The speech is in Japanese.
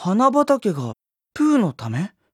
花畑がプーのため？